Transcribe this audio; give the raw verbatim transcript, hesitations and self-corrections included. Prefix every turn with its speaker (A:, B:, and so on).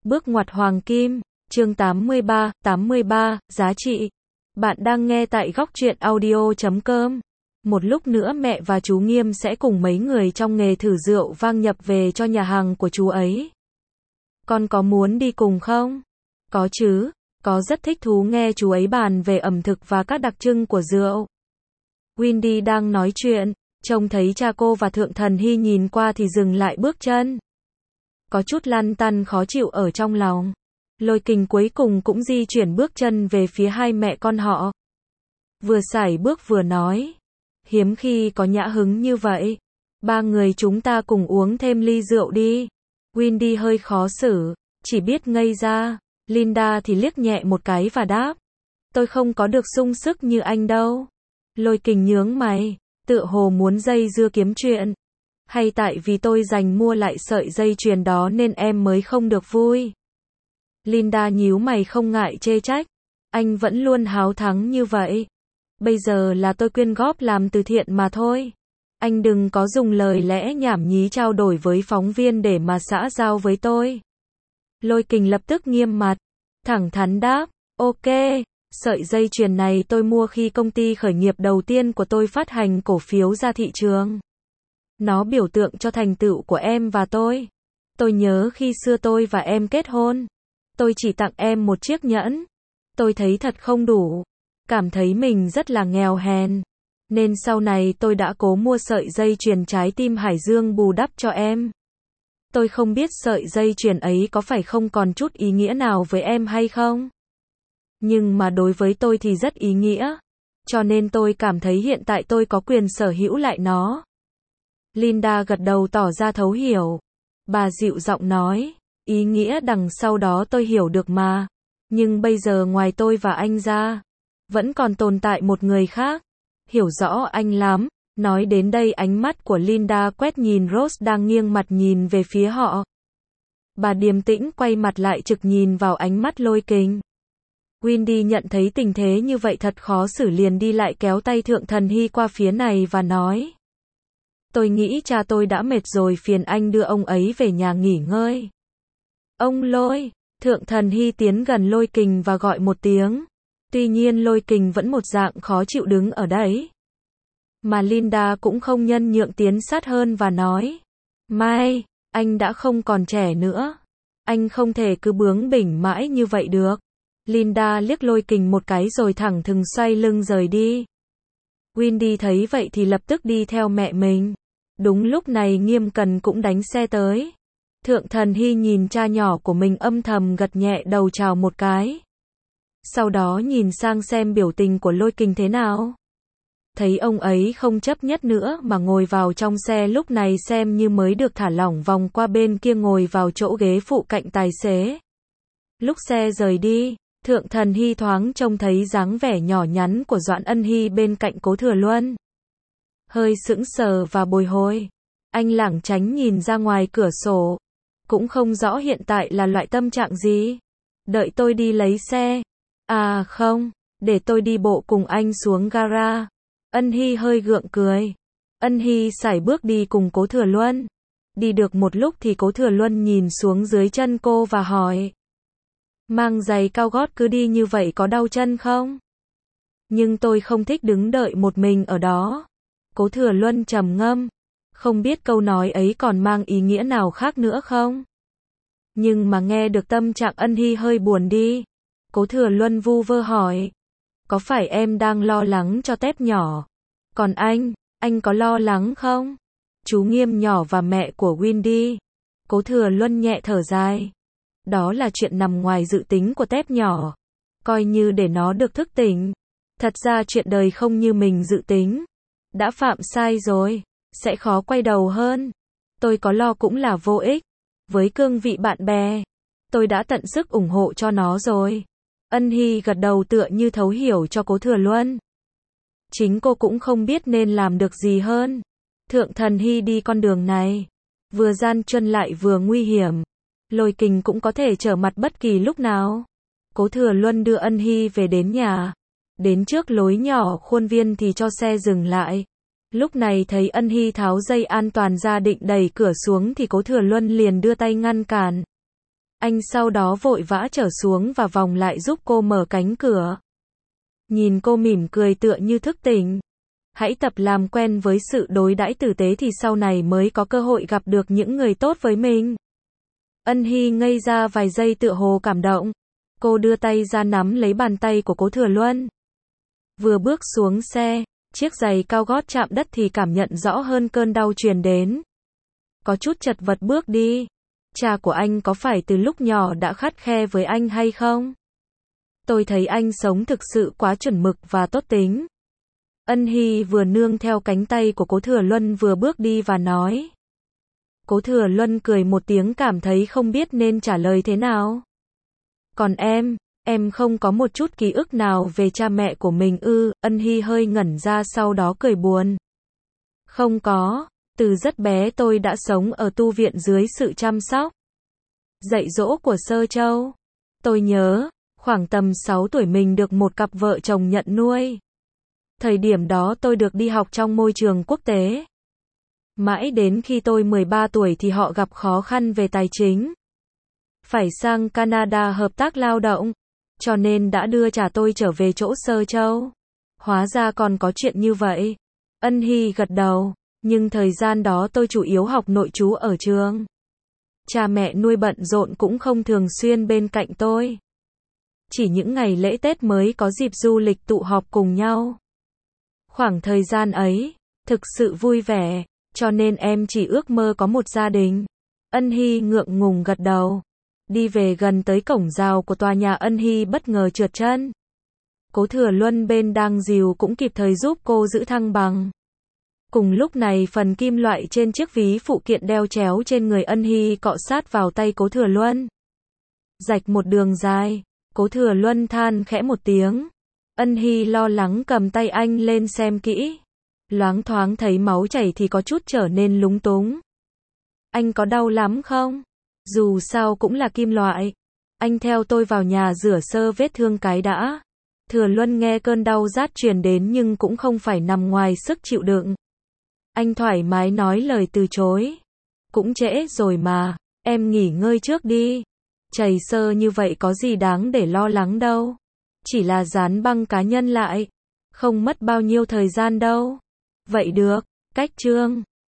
A: Bước ngoặt hoàng kim, chương tám mươi ba, tám mươi ba, giá trị. Bạn đang nghe tại góc truyện audio chấm com. Một lúc nữa mẹ và chú Nghiêm sẽ cùng mấy người trong nghề thử rượu vang nhập về cho nhà hàng của chú ấy. Con có muốn đi cùng không? Có chứ, có rất thích thú nghe chú ấy bàn về ẩm thực và các đặc trưng của rượu. Wendy đang nói chuyện, trông thấy cha cô và Thượng Thần Hy nhìn qua thì dừng lại bước chân. Có chút lăn tăn khó chịu ở trong lòng. Lôi Kình cuối cùng cũng di chuyển bước chân về phía hai mẹ con họ. Vừa sải bước vừa nói. Hiếm khi có nhã hứng như vậy. Ba người chúng ta cùng uống thêm ly rượu đi. Wendy hơi khó xử, chỉ biết ngây ra. Linda thì liếc nhẹ một cái và đáp. Tôi không có được sung sức như anh đâu. Lôi Kình nhướng mày, tựa hồ muốn dây dưa kiếm chuyện. Hay tại vì tôi dành mua lại sợi dây chuyền đó nên em mới không được vui. Linda nhíu mày không ngại chê trách. Anh vẫn luôn háo thắng như vậy. Bây giờ là tôi quyên góp làm từ thiện mà thôi. Anh đừng có dùng lời lẽ nhảm nhí trao đổi với phóng viên để mà xã giao với tôi. Lôi Kình lập tức nghiêm mặt, thẳng thắn đáp, ok, sợi dây chuyền này tôi mua khi công ty khởi nghiệp đầu tiên của tôi phát hành cổ phiếu ra thị trường. Nó biểu tượng cho thành tựu của em và tôi. Tôi nhớ khi xưa tôi và em kết hôn, tôi chỉ tặng em một chiếc nhẫn. Tôi thấy thật không đủ, cảm thấy mình rất là nghèo hèn. Nên sau này tôi đã cố mua sợi dây chuyền trái tim Hải Dương bù đắp cho em. Tôi không biết sợi dây chuyền ấy có phải không còn chút ý nghĩa nào với em hay không. Nhưng mà đối với tôi thì rất ý nghĩa. Cho nên tôi cảm thấy hiện tại tôi có quyền sở hữu lại nó. Linda gật đầu tỏ ra thấu hiểu. Bà dịu giọng nói, ý nghĩa đằng sau đó tôi hiểu được mà. Nhưng bây giờ ngoài tôi và anh ra, vẫn còn tồn tại một người khác. Hiểu rõ anh lắm. Nói đến đây ánh mắt của Linda quét nhìn Rose đang nghiêng mặt nhìn về phía họ. Bà điềm tĩnh quay mặt lại trực nhìn vào ánh mắt Lôi Kình. Wendy nhận thấy tình thế như vậy thật khó xử liền đi lại kéo tay Thượng Thần Hy qua phía này và nói. Tôi nghĩ cha tôi đã mệt rồi, phiền anh đưa ông ấy về nhà nghỉ ngơi. Ông Lôi, Thượng Thần Hy tiến gần Lôi Kình và gọi một tiếng. Tuy nhiên Lôi Kình vẫn một dạng khó chịu đứng ở đấy. Mà Linda cũng không nhân nhượng tiến sát hơn và nói. Mai, anh đã không còn trẻ nữa. Anh không thể cứ bướng bỉnh mãi như vậy được. Linda liếc Lôi Kình một cái rồi thẳng thừng xoay lưng rời đi. Wendy thấy vậy thì lập tức đi theo mẹ mình. Đúng lúc này Nghiêm Cần cũng đánh xe tới. Thượng Thần Hy nhìn cha nhỏ của mình âm thầm gật nhẹ đầu chào một cái. Sau đó nhìn sang xem biểu tình của Lôi Kình thế nào. Thấy ông ấy không chấp nhất nữa mà ngồi vào trong xe, lúc này xem như mới được thả lỏng vòng qua bên kia ngồi vào chỗ ghế phụ cạnh tài xế. Lúc xe rời đi, Thượng Thần Hy thoáng trông thấy dáng vẻ nhỏ nhắn của Doãn Ân Hy bên cạnh Cố Thừa Luân. Hơi sững sờ và bồi hồi. Anh lảng tránh nhìn ra ngoài cửa sổ. Cũng không rõ hiện tại là loại tâm trạng gì. Đợi tôi đi lấy xe. À không, để tôi đi bộ cùng anh xuống gara. Ân Hy hơi gượng cười. Ân Hy sải bước đi cùng Cố Thừa Luân. Đi được một lúc thì Cố Thừa Luân nhìn xuống dưới chân cô và hỏi. Mang giày cao gót cứ đi như vậy có đau chân không? Nhưng tôi không thích đứng đợi một mình ở đó. Cố Thừa Luân trầm ngâm. Không biết câu nói ấy còn mang ý nghĩa nào khác nữa không? Nhưng mà nghe được tâm trạng Ân Hy hơi buồn đi. Cố Thừa Luân vu vơ hỏi. Có phải em đang lo lắng cho Tép nhỏ? Còn anh, anh có lo lắng không? Chú Nghiêm nhỏ và mẹ của Wendy. Cố Thừa Luân nhẹ thở dài. Đó là chuyện nằm ngoài dự tính của Tép nhỏ. Coi như để nó được thức tỉnh. Thật ra chuyện đời không như mình dự tính. Đã phạm sai rồi, sẽ khó quay đầu hơn. Tôi có lo cũng là vô ích. Với cương vị bạn bè, tôi đã tận sức ủng hộ cho nó rồi. Ân Hy gật đầu tựa như thấu hiểu cho Cố Thừa Luân. Chính cô cũng không biết nên làm được gì hơn. Thượng Thần Hy đi con đường này, vừa gian truân lại vừa nguy hiểm. Lôi Kình cũng có thể trở mặt bất kỳ lúc nào. Cố Thừa Luân đưa Ân Hy về đến nhà. Đến trước lối nhỏ khuôn viên thì cho xe dừng lại. Lúc này thấy Ân Hy tháo dây an toàn ra định đẩy cửa xuống thì Cố Thừa Luân liền đưa tay ngăn cản. Anh sau đó vội vã trở xuống và vòng lại giúp cô mở cánh cửa. Nhìn cô mỉm cười tựa như thức tỉnh. Hãy tập làm quen với sự đối đãi tử tế thì sau này mới có cơ hội gặp được những người tốt với mình. Ân Hy ngây ra vài giây tựa hồ cảm động. Cô đưa tay ra nắm lấy bàn tay của Cố Thừa Luân. Vừa bước xuống xe, chiếc giày cao gót chạm đất thì cảm nhận rõ hơn cơn đau truyền đến. Có chút chật vật bước đi. Cha của anh có phải từ lúc nhỏ đã khắt khe với anh hay không? Tôi thấy anh sống thực sự quá chuẩn mực và tốt tính. Ân Hy vừa nương theo cánh tay của Cố Thừa Luân vừa bước đi và nói. Cố Thừa Luân cười một tiếng cảm thấy không biết nên trả lời thế nào. Còn em, em không có một chút ký ức nào về cha mẹ của mình ư? Ân Hy hơi ngẩn ra sau đó cười buồn. Không có, từ rất bé tôi đã sống ở tu viện dưới sự chăm sóc, dạy dỗ của Sơ Châu. Tôi nhớ, khoảng tầm sáu tuổi mình được một cặp vợ chồng nhận nuôi. Thời điểm đó tôi được đi học trong môi trường quốc tế. Mãi đến khi tôi mười ba tuổi thì họ gặp khó khăn về tài chính. Phải sang Canada hợp tác lao động, cho nên đã đưa trả tôi trở về chỗ Sơ Châu. Hóa ra còn có chuyện như vậy. Ân Hy gật đầu, nhưng thời gian đó tôi chủ yếu học nội trú ở trường. Cha mẹ nuôi bận rộn cũng không thường xuyên bên cạnh tôi. Chỉ những ngày lễ Tết mới có dịp du lịch tụ họp cùng nhau. Khoảng thời gian ấy, thực sự vui vẻ, cho nên em chỉ ước mơ có một gia đình. Ân Hy ngượng ngùng gật đầu. Đi về gần tới cổng rào của tòa nhà Ân Hy bất ngờ trượt chân. Cố Thừa Luân bên đang dìu cũng kịp thời giúp cô giữ thăng bằng. Cùng lúc này phần kim loại trên chiếc ví phụ kiện đeo chéo trên người Ân Hy cọ sát vào tay Cố Thừa Luân. Rạch một đường dài, Cố Thừa Luân than khẽ một tiếng. Ân Hy lo lắng cầm tay anh lên xem kỹ. Loáng thoáng thấy máu chảy thì có chút trở nên lúng túng. Anh có đau lắm không? Dù sao cũng là kim loại. Anh theo tôi vào nhà rửa sơ vết thương cái đã. Thừa Luân nghe cơn đau rát truyền đến nhưng cũng không phải nằm ngoài sức chịu đựng. Anh thoải mái nói lời từ chối. Cũng trễ rồi mà, em nghỉ ngơi trước đi. Chảy sơ như vậy có gì đáng để lo lắng đâu. Chỉ là dán băng cá nhân lại. Không mất bao nhiêu thời gian đâu. Vậy được, cách chương.